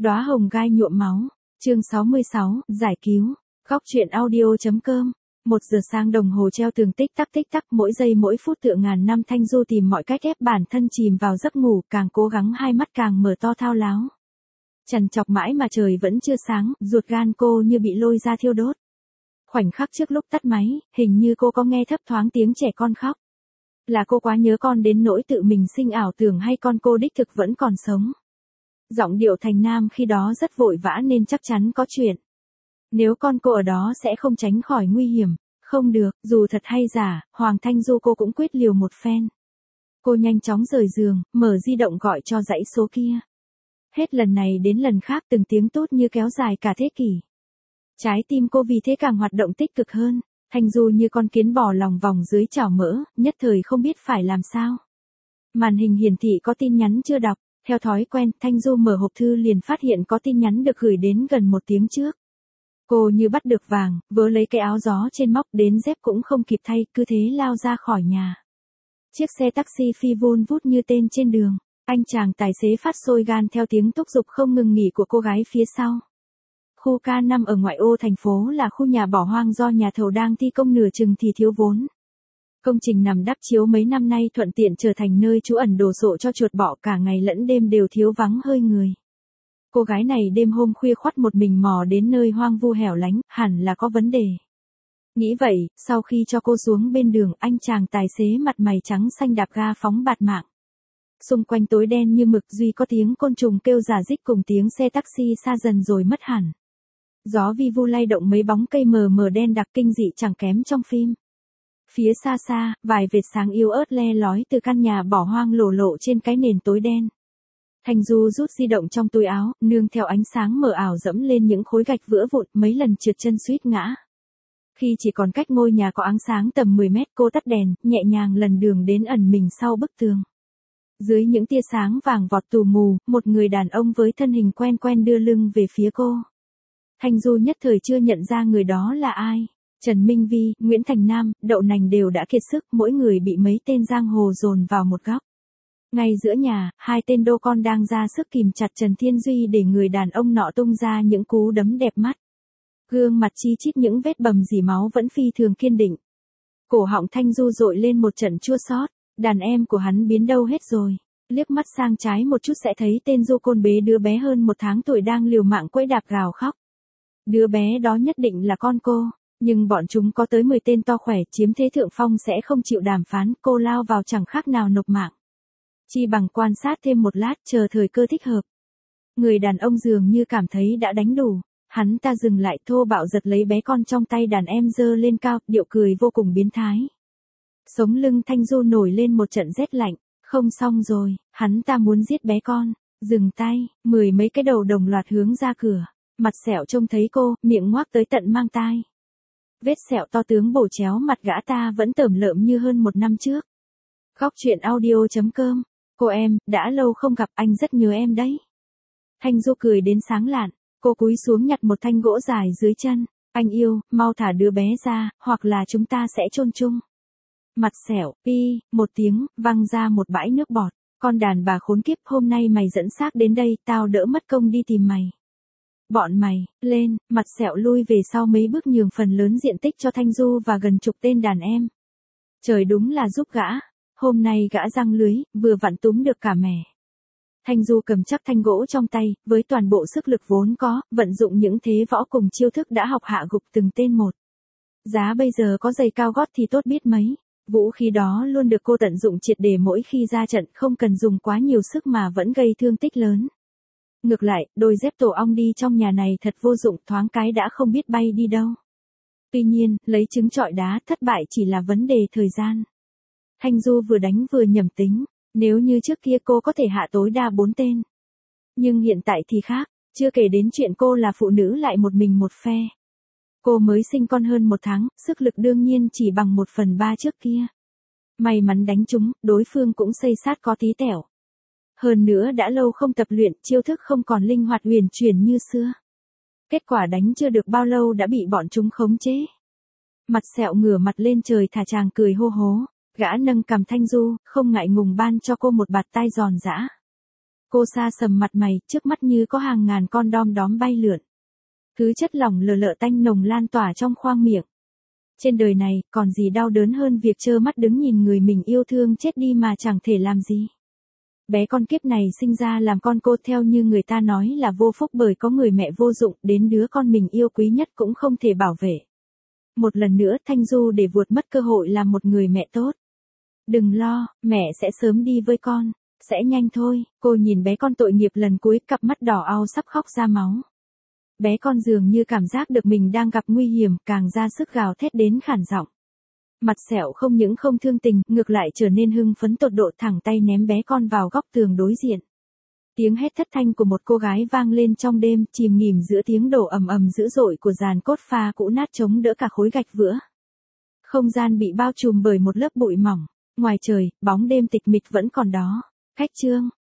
Đóa hồng gai nhuộm máu. Chương 66, giải cứu. Góc truyện audio.com. 1 giờ sáng đồng hồ treo tường tích tắc, mỗi giây mỗi phút tựa ngàn năm. Thanh Du tìm mọi cách ép bản thân chìm vào giấc ngủ, càng cố gắng hai mắt càng mở to thao láo. Trằn trọc mãi mà trời vẫn chưa sáng, ruột gan cô như bị lôi ra thiêu đốt. Khoảnh khắc trước lúc tắt máy, hình như cô có nghe thấp thoáng tiếng trẻ con khóc. Là cô quá nhớ con đến nỗi tự mình sinh ảo tưởng hay con cô đích thực vẫn còn sống. Giọng điệu Thành Nam khi đó rất vội vã nên chắc chắn có chuyện. Nếu con cô ở đó sẽ không tránh khỏi nguy hiểm. Không được, dù thật hay giả, Hoàng Thanh Du cô cũng quyết liều một phen. Cô nhanh chóng rời giường, mở di động gọi cho dãy số kia. Hết lần này đến lần khác từng tiếng tút như kéo dài cả thế kỷ. Trái tim cô vì thế càng hoạt động tích cực hơn. Thanh Du như con kiến bò lòng vòng dưới chảo mỡ, nhất thời không biết phải làm sao. Màn hình hiển thị có tin nhắn chưa đọc. Theo thói quen, Thanh Du mở hộp thư liền phát hiện có tin nhắn được gửi đến gần 1 tiếng trước. Cô như bắt được vàng, vớ lấy cái áo gió trên móc đến dép cũng không kịp thay, cứ thế lao ra khỏi nhà. Chiếc xe taxi phi vun vút như tên trên đường. Anh chàng tài xế phát sôi gan theo tiếng thúc giục không ngừng nghỉ của cô gái phía sau. Khu K5 ở ngoại ô thành phố là khu nhà bỏ hoang do nhà thầu đang thi công nửa chừng thì thiếu vốn. Công trình nằm đắp chiếu mấy năm nay thuận tiện trở thành nơi trú ẩn đồ sộ cho chuột bọ, cả ngày lẫn đêm đều thiếu vắng hơi người. Cô gái này đêm hôm khuya khoắt một mình mò đến nơi hoang vu hẻo lánh, hẳn là có vấn đề. Nghĩ vậy, sau khi cho cô xuống bên đường, anh chàng tài xế mặt mày trắng xanh đạp ga phóng bạt mạng. Xung quanh tối đen như mực, duy có tiếng côn trùng kêu rả rích cùng tiếng xe taxi xa dần rồi mất hẳn. Gió vi vu lay động mấy bóng cây mờ mờ đen đặc kinh dị chẳng kém trong phim. Phía xa xa, vài vệt sáng yếu ớt le lói từ căn nhà bỏ hoang lộ lộ trên cái nền tối đen. Thanh Du rút di động trong túi áo, nương theo ánh sáng mờ ảo dẫm lên những khối gạch vỡ vụn, mấy lần trượt chân suýt ngã. Khi chỉ còn cách ngôi nhà có ánh sáng tầm 10 mét, cô tắt đèn, nhẹ nhàng lần đường đến ẩn mình sau bức tường. Dưới những tia sáng vàng vọt tù mù, một người đàn ông với thân hình quen quen đưa lưng về phía cô. Thanh Du nhất thời chưa nhận ra người đó là ai. Trần Minh Vi, Nguyễn Thành Nam, Đậu Nành đều đã kiệt sức, mỗi người bị mấy tên giang hồ dồn vào một góc. Ngay giữa nhà, 2 tên đô con đang ra sức kìm chặt Trần Thiên Duy để người đàn ông nọ tung ra những cú đấm đẹp mắt. Gương mặt chi chít những vết bầm rỉ máu vẫn phi thường kiên định. Cổ họng Thanh Du dội lên một trận chua xót, đàn em của hắn biến đâu hết rồi. Liếc mắt sang trái một chút sẽ thấy tên du côn bế đứa bé hơn 1 tháng tuổi đang liều mạng quẫy đạp gào khóc. Đứa bé đó nhất định là con cô. Nhưng bọn chúng có tới 10 tên to khỏe chiếm thế thượng phong sẽ không chịu đàm phán, cô lao vào chẳng khác nào nộp mạng. Chi bằng quan sát thêm một lát chờ thời cơ thích hợp. Người đàn ông dường như cảm thấy đã đánh đủ. Hắn ta dừng lại thô bạo giật lấy bé con trong tay đàn em giơ lên cao, điệu cười vô cùng biến thái. Sống lưng Thanh Du nổi lên một trận rét lạnh. Không xong rồi, hắn ta muốn giết bé con. Dừng tay, 10 mấy cái đầu đồng loạt hướng ra cửa. Mặt sẹo trông thấy cô, miệng ngoác tới tận mang tai. Vết sẹo to tướng bổ chéo mặt gã ta vẫn tởm lợm như hơn 1 năm trước. Góc truyện audio.com. Cô em, đã lâu không gặp, anh rất nhớ em đấy. Thanh Du cười đến sáng lạn, cô cúi xuống nhặt một thanh gỗ dài dưới chân. Anh yêu, mau thả đứa bé ra, hoặc là chúng ta sẽ chôn chung. Mặt sẹo, một tiếng, văng ra một bãi nước bọt. Con đàn bà khốn kiếp, hôm nay mày dẫn xác đến đây, tao đỡ mất công đi tìm mày. Bọn mày, lên, mặt sẹo lui về sau mấy bước nhường phần lớn diện tích cho Thanh Du và gần chục tên đàn em. Trời đúng là giúp gã. Hôm nay gã răng lưới, vừa vặn túm được cả mẻ. Thanh Du cầm chắc thanh gỗ trong tay, với toàn bộ sức lực vốn có, vận dụng những thế võ cùng chiêu thức đã học hạ gục từng tên một. Giá bây giờ có giày cao gót thì tốt biết mấy. Vũ khí đó luôn được cô tận dụng triệt để mỗi khi ra trận, không cần dùng quá nhiều sức mà vẫn gây thương tích lớn. Ngược lại, đôi dép tổ ong đi trong nhà này thật vô dụng, thoáng cái đã không biết bay đi đâu. Tuy nhiên, lấy trứng trọi đá, thất bại chỉ là vấn đề thời gian. Thanh Du vừa đánh vừa nhẩm tính, nếu như trước kia cô có thể hạ tối đa 4 tên. Nhưng hiện tại thì khác, chưa kể đến chuyện cô là phụ nữ lại một mình một phe. Cô mới sinh con hơn 1 tháng, sức lực đương nhiên chỉ bằng 1/3 trước kia. May mắn đánh trúng, đối phương cũng xây sát có tí tẻo. Hơn nữa đã lâu không tập luyện, chiêu thức không còn linh hoạt huyền chuyển như xưa. Kết quả đánh chưa được bao lâu đã bị bọn chúng khống chế. Mặt sẹo ngửa mặt lên trời thả chàng cười hô hố, gã nâng cằm Thanh Du, không ngại ngùng ban cho cô một bạt tai giòn giã. Cô xa sầm mặt mày, trước mắt như có hàng ngàn con đom đóm bay lượn. Thứ chất lỏng lờ lợ tanh nồng lan tỏa trong khoang miệng. Trên đời này, còn gì đau đớn hơn việc trơ mắt đứng nhìn người mình yêu thương chết đi mà chẳng thể làm gì. Bé con kiếp này sinh ra làm con cô, theo như người ta nói là vô phúc bởi có người mẹ vô dụng, đến đứa con mình yêu quý nhất cũng không thể bảo vệ. Một lần nữa Thanh Du để vuột mất cơ hội làm một người mẹ tốt. Đừng lo, mẹ sẽ sớm đi với con, sẽ nhanh thôi. Cô nhìn bé con tội nghiệp lần cuối, cặp mắt đỏ au sắp khóc ra máu. Bé con dường như cảm giác được mình đang gặp nguy hiểm, càng ra sức gào thét đến khản giọng. Mặt sẹo không những không thương tình, ngược lại trở nên hưng phấn tột độ, thẳng tay ném bé con vào góc tường đối diện. Tiếng hét thất thanh của một cô gái vang lên trong đêm, chìm nghỉm giữa tiếng đổ ầm ầm dữ dội của dàn cốt pha cũ nát chống đỡ cả khối gạch vữa. Không gian bị bao trùm bởi một lớp bụi mỏng. Ngoài trời, bóng đêm tịch mịch vẫn còn đó. Khách Trương,